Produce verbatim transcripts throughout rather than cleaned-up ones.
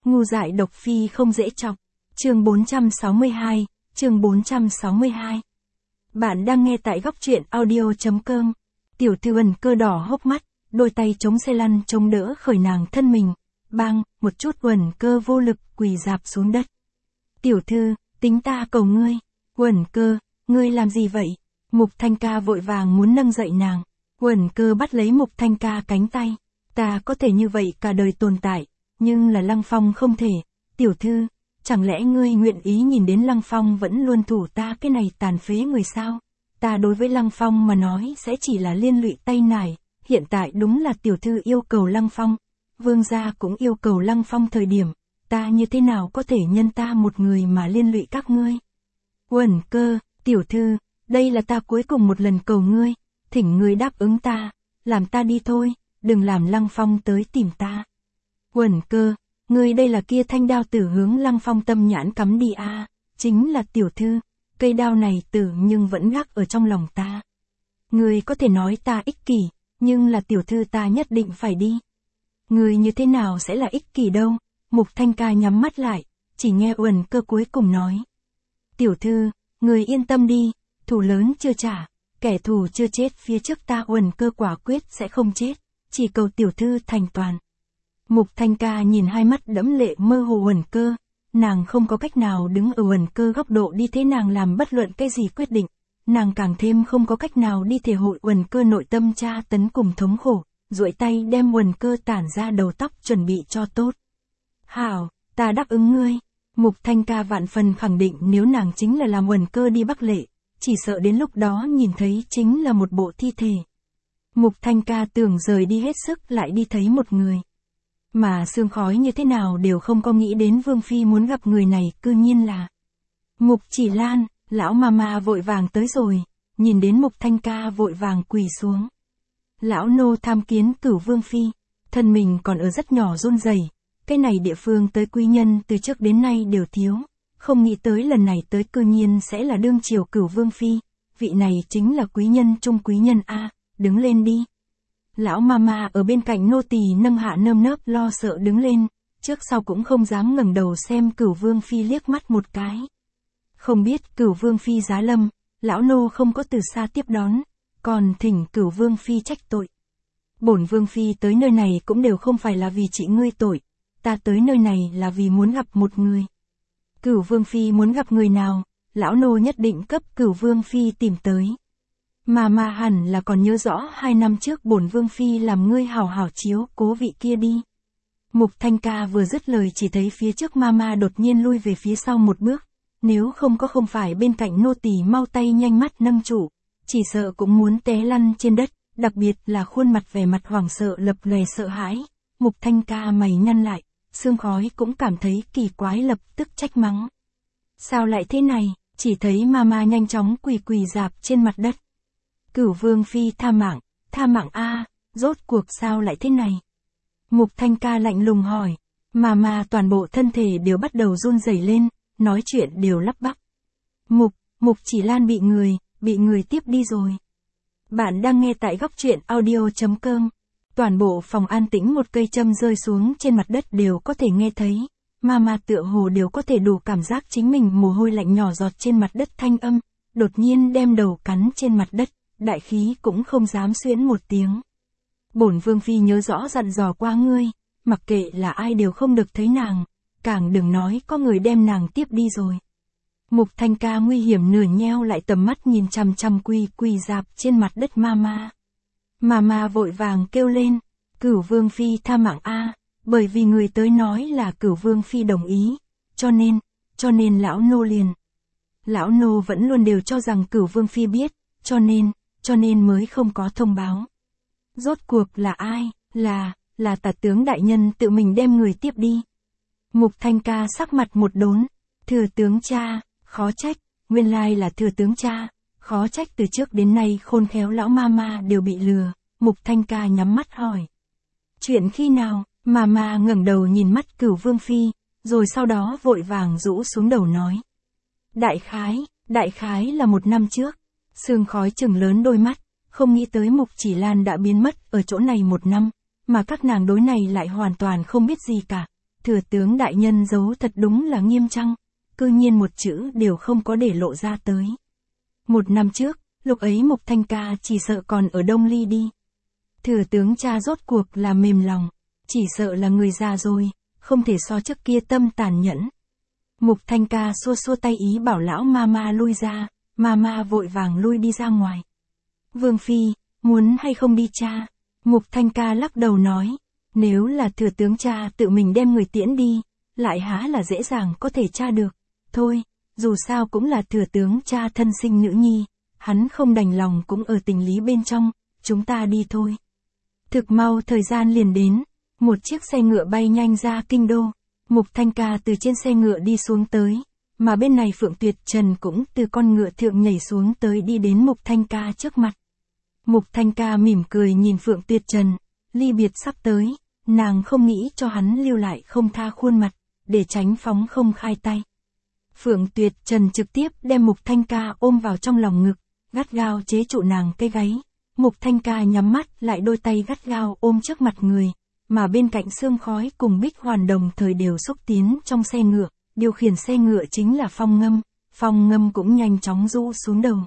Ngu dại độc phi không dễ chọc. Chương bốn trăm sáu mươi hai, chương bốn trăm sáu mươi hai. Bạn đang nghe tại góc truyện audio chấm com. Tiểu thư Uẩn Cơ đỏ hốc mắt, đôi tay chống xe lăn chống đỡ khởi nàng thân mình. Bang, một chút Uẩn Cơ vô lực quỳ rạp xuống đất. Tiểu thư, tính ta cầu ngươi. Uẩn Cơ, ngươi làm gì vậy? Mục Thanh Ca vội vàng muốn nâng dậy nàng. Uẩn Cơ bắt lấy Mục Thanh Ca cánh tay. Ta có thể như vậy cả đời tồn tại, nhưng là Lăng Phong không thể. Tiểu thư, chẳng lẽ ngươi nguyện ý nhìn đến Lăng Phong vẫn luôn thủ ta cái này tàn phế người sao? Ta đối với Lăng Phong mà nói sẽ chỉ là liên lụy tay nải, hiện tại đúng là tiểu thư yêu cầu Lăng Phong. Vương gia cũng yêu cầu Lăng Phong thời điểm, ta như thế nào có thể nhân ta một người mà liên lụy các ngươi? Uẩn Cơ, tiểu thư, đây là ta cuối cùng một lần cầu ngươi, thỉnh ngươi đáp ứng ta, làm ta đi thôi, đừng làm Lăng Phong tới tìm ta. Uẩn Cơ, ngươi đây là kia thanh đao tử hướng Lăng Phong tâm nhãn cắm đi a, chính là tiểu thư, cây đao này tử nhưng vẫn gác ở trong lòng ta. Ngươi có thể nói ta ích kỷ, nhưng là tiểu thư ta nhất định phải đi. Ngươi như thế nào sẽ là ích kỷ đâu? Mục Thanh Ca nhắm mắt lại, chỉ nghe Uẩn Cơ cuối cùng nói. Tiểu thư, ngươi yên tâm đi, thù lớn chưa trả, kẻ thù chưa chết phía trước ta Uẩn Cơ quả quyết sẽ không chết, chỉ cầu tiểu thư thành toàn. Mục Thanh Ca nhìn hai mắt đẫm lệ mơ hồ Uẩn Cơ, nàng không có cách nào đứng ở Uẩn Cơ góc độ đi thế nàng làm bất luận cái gì quyết định, nàng càng thêm không có cách nào đi thể hội Uẩn Cơ nội tâm tra tấn cùng thống khổ, duỗi tay đem Uẩn Cơ tản ra đầu tóc chuẩn bị cho tốt. Hảo, ta đáp ứng ngươi. Mục Thanh Ca vạn phần khẳng định nếu nàng chính là làm Uẩn Cơ đi Bắc Lệ, chỉ sợ đến lúc đó nhìn thấy chính là một bộ thi thể. Mục Thanh Ca tưởng rời đi hết sức lại đi thấy một người. Mà sương khói như thế nào đều không có nghĩ đến Vương Phi muốn gặp người này, cư nhiên là Mục Chỉ Lan. Lão mama vội vàng tới rồi, nhìn đến Mục Thanh Ca vội vàng quỳ xuống. Lão nô tham kiến Cửu Vương Phi, thân mình còn ở rất nhỏ run rẩy, cái này địa phương tới quý nhân từ trước đến nay đều thiếu, không nghĩ tới lần này tới cư nhiên sẽ là đương triều Cửu Vương Phi, vị này chính là quý nhân trung quý nhân a, đứng lên đi. Lão mama ở bên cạnh nô tỳ nâng hạ nơm nớp lo sợ đứng lên, trước sau cũng không dám ngẩng đầu xem Cửu Vương Phi liếc mắt một cái. Không biết Cửu Vương Phi giá lâm, lão nô không có từ xa tiếp đón, còn thỉnh Cửu Vương Phi trách tội. Bổn Vương Phi tới nơi này cũng đều không phải là vì trị ngươi tội, ta tới nơi này là vì muốn gặp một người. Cửu Vương Phi muốn gặp người nào, lão nô nhất định cấp Cửu Vương Phi tìm tới. Mà mà hẳn là còn nhớ rõ hai năm trước bổn Vương Phi làm ngươi hảo hảo chiếu cố vị kia đi. Mục Thanh Ca vừa dứt lời chỉ thấy phía trước mama đột nhiên lui về phía sau một bước, nếu không có không phải bên cạnh nô tỳ mau tay nhanh mắt nâng trụ, chỉ sợ cũng muốn té lăn trên đất, đặc biệt là khuôn mặt vẻ mặt hoảng sợ lập lòe sợ hãi. Mục Thanh Ca mày nhăn lại, sương khói cũng cảm thấy kỳ quái lập tức trách mắng. Sao lại thế này? Chỉ thấy mama nhanh chóng quỳ quỳ rạp trên mặt đất. Cửu Vương Phi tha mạng, tha mạng a, rốt cuộc sao lại thế này? Mục Thanh Ca lạnh lùng hỏi, mama toàn bộ thân thể đều bắt đầu run rẩy lên, nói chuyện đều lắp bắp. Mục, Mục Chỉ Lan bị người, bị người tiếp đi rồi. Bạn đang nghe tại góc truyện audio chấm com. Toàn bộ phòng an tĩnh một cây châm rơi xuống trên mặt đất đều có thể nghe thấy. Mama tựa hồ đều có thể đủ cảm giác chính mình mồ hôi lạnh nhỏ giọt trên mặt đất thanh âm, đột nhiên đem đầu cắn trên mặt đất, đại khí cũng không dám xuyễn một tiếng. Bổn Vương Phi nhớ rõ dặn dò qua ngươi, mặc kệ là ai đều không được thấy nàng, càng đừng nói có người đem nàng tiếp đi rồi. Mục Thanh Ca nguy hiểm nửa nheo lại tầm mắt nhìn chằm chằm quỳ quỳ rạp trên mặt đất mama. Mama vội vàng kêu lên, Cửu Vương Phi tha mạng a, bởi vì người tới nói là Cửu Vương Phi đồng ý, cho nên, cho nên lão nô liền. Lão nô vẫn luôn đều cho rằng Cửu Vương Phi biết, cho nên, cho nên mới không có thông báo. Rốt cuộc là ai? Là, là Tả tướng đại nhân tự mình đem người tiếp đi. Mục Thanh Ca sắc mặt một đốn, thừa tướng cha, khó trách, nguyên lai là thừa tướng cha, khó trách từ trước đến nay khôn khéo lão mama đều bị lừa. Mục Thanh Ca nhắm mắt hỏi. Chuyện khi nào? Mama ngẩng đầu nhìn mắt Cửu Vương Phi, rồi sau đó vội vàng rũ xuống đầu nói. Đại khái, đại khái là một năm trước. Sương khói chừng lớn đôi mắt, không nghĩ tới Mục Chỉ Lan đã biến mất ở chỗ này một năm, mà các nàng đối này lại hoàn toàn không biết gì cả. Thừa tướng đại nhân giấu thật đúng là nghiêm trang, cư nhiên một chữ đều không có để lộ ra tới. Một năm trước, lúc ấy Mục Thanh Ca chỉ sợ còn ở Đông Ly đi. Thừa tướng cha rốt cuộc là mềm lòng, chỉ sợ là người già rồi, không thể so trước kia tâm tàn nhẫn. Mục Thanh Ca xua xua tay ý bảo lão Mama lui ra, Mama vội vàng lui đi ra ngoài. Vương Phi, muốn hay không đi cha? Mục Thanh Ca lắc đầu nói, nếu là thừa tướng cha tự mình đem người tiễn đi, lại há là dễ dàng có thể tra được. Thôi, dù sao cũng là thừa tướng cha thân sinh nữ nhi, hắn không đành lòng cũng ở tình lý bên trong, chúng ta đi thôi. Thực mau thời gian liền đến, một chiếc xe ngựa bay nhanh ra kinh đô, Mục Thanh Ca từ trên xe ngựa đi xuống tới, mà bên này Phượng Tuyệt Trần cũng từ con ngựa thượng nhảy xuống tới đi đến Mục Thanh Ca trước mặt. Mục Thanh Ca mỉm cười nhìn Phượng Tuyệt Trần, ly biệt sắp tới, nàng không nghĩ cho hắn lưu lại không tha khuôn mặt, để tránh phóng không khai tay. Phượng Tuyệt Trần trực tiếp đem Mục Thanh Ca ôm vào trong lòng ngực, gắt gao chế trụ nàng cái gáy. Mục Thanh Ca nhắm mắt lại đôi tay gắt gao ôm trước mặt người, mà bên cạnh Sương Khói cùng Bích Hoàn đồng thời đều xúc tiến trong xe ngựa, điều khiển xe ngựa chính là Phong Ngâm, Phong Ngâm cũng nhanh chóng rũ xuống đầu.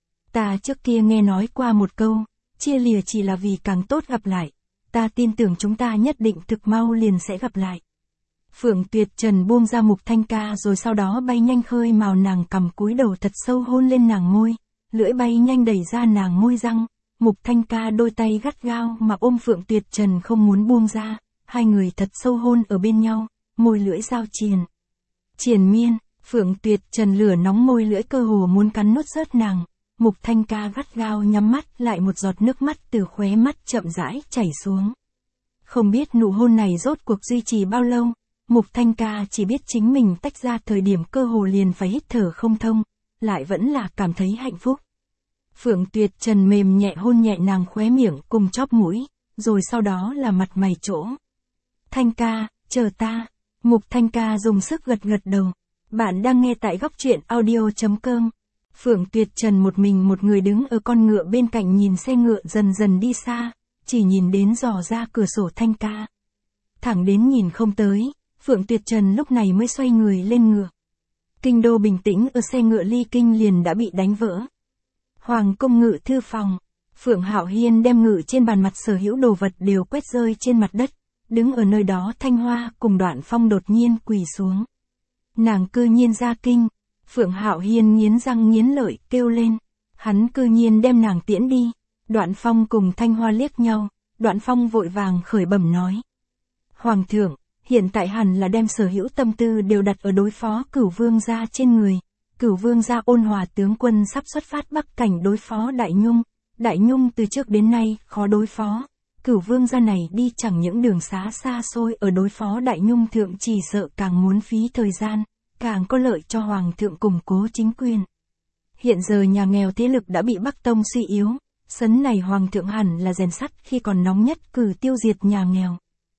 Ta trước kia nghe nói qua một câu, chia lìa chỉ là vì càng tốt gặp lại, ta tin tưởng chúng ta nhất định thực mau liền sẽ gặp lại. Phượng Tuyệt Trần buông ra Mục Thanh Ca rồi sau đó bay nhanh khơi mào nàng cầm cúi đầu thật sâu hôn lên nàng môi, lưỡi bay nhanh đẩy ra nàng môi răng. Mục Thanh Ca đôi tay gắt gao mà ôm Phượng Tuyệt Trần không muốn buông ra, hai người thật sâu hôn ở bên nhau, môi lưỡi giao triền. Triền miên, Phượng Tuyệt Trần lửa nóng môi lưỡi cơ hồ muốn cắn nuốt rớt nàng, Mục Thanh Ca gắt gao nhắm mắt lại một giọt nước mắt từ khóe mắt chậm rãi chảy xuống. Không biết nụ hôn này rốt cuộc duy trì bao lâu, Mục Thanh Ca chỉ biết chính mình tách ra thời điểm cơ hồ liền phải hít thở không thông, lại vẫn là cảm thấy hạnh phúc. Phượng Tuyệt Trần mềm nhẹ hôn nhẹ nàng khóe miệng cùng chóp mũi, rồi sau đó là mặt mày chỗ. Thanh Ca, chờ ta. Mục Thanh Ca dùng sức gật gật đầu. Bạn đang nghe tại góc truyện audio chấm com. Phượng Tuyệt Trần một mình một người đứng ở con ngựa bên cạnh nhìn xe ngựa dần dần đi xa, chỉ nhìn đến dò ra cửa sổ Thanh Ca. Thẳng đến nhìn không tới, Phượng Tuyệt Trần lúc này mới xoay người lên ngựa. Kinh đô bình tĩnh ở xe ngựa ly kinh liền đã bị đánh vỡ. Hoàng cung ngự thư phòng, Phượng Hạo Hiên đem ngự trên bàn mặt sở hữu đồ vật đều quét rơi trên mặt đất, đứng ở nơi đó Thanh Hoa cùng Đoạn Phong đột nhiên quỳ xuống. Nàng cư nhiên ra kinh, Phượng Hạo Hiên nghiến răng nghiến lợi kêu lên, hắn cư nhiên đem nàng tiễn đi. Đoạn Phong cùng Thanh Hoa liếc nhau, Đoạn Phong vội vàng khởi bẩm nói. Hoàng thượng, hiện tại hẳn là đem sở hữu tâm tư đều đặt ở đối phó Cửu Vương gia trên người. Cửu Vương gia Ôn Hòa tướng quân sắp xuất phát Bắc cảnh đối phó Đại Nhung, Đại Nhung từ trước đến nay khó đối phó. Cửu Vương gia này đi chẳng những đường xá xa xôi ở đối phó Đại Nhung thượng chỉ sợ càng muốn phí thời gian, càng có lợi cho Hoàng thượng củng cố chính quyền. Hiện giờ nhà nghèo thế lực đã bị Bắc Tông suy yếu, sấn này Hoàng thượng hẳn là rèn sắt khi còn nóng nhất cử tiêu diệt nhà nghèo.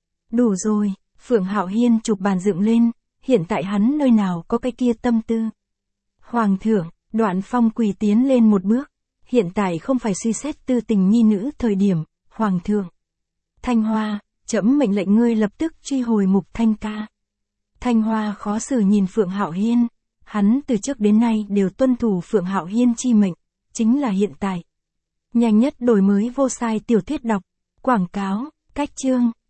Đủ rồi, Phượng Hạo Hiên chụp bàn dựng lên, hiện tại hắn nơi nào có cái kia tâm tư. Hoàng thượng, Đoạn Phong quỳ tiến lên một bước, hiện tại không phải suy xét tư tình nhi nữ thời điểm, Hoàng thượng. Thanh Hoa, trẫm mệnh lệnh ngươi lập tức truy hồi Mục Thanh Ca. Thanh Hoa khó xử nhìn Phượng Hạo Hiên, hắn từ trước đến nay đều tuân thủ Phượng Hạo Hiên chi mệnh, chính là hiện tại. Nhanh nhất đổi mới vô sai tiểu thuyết đọc, quảng cáo, cách chương.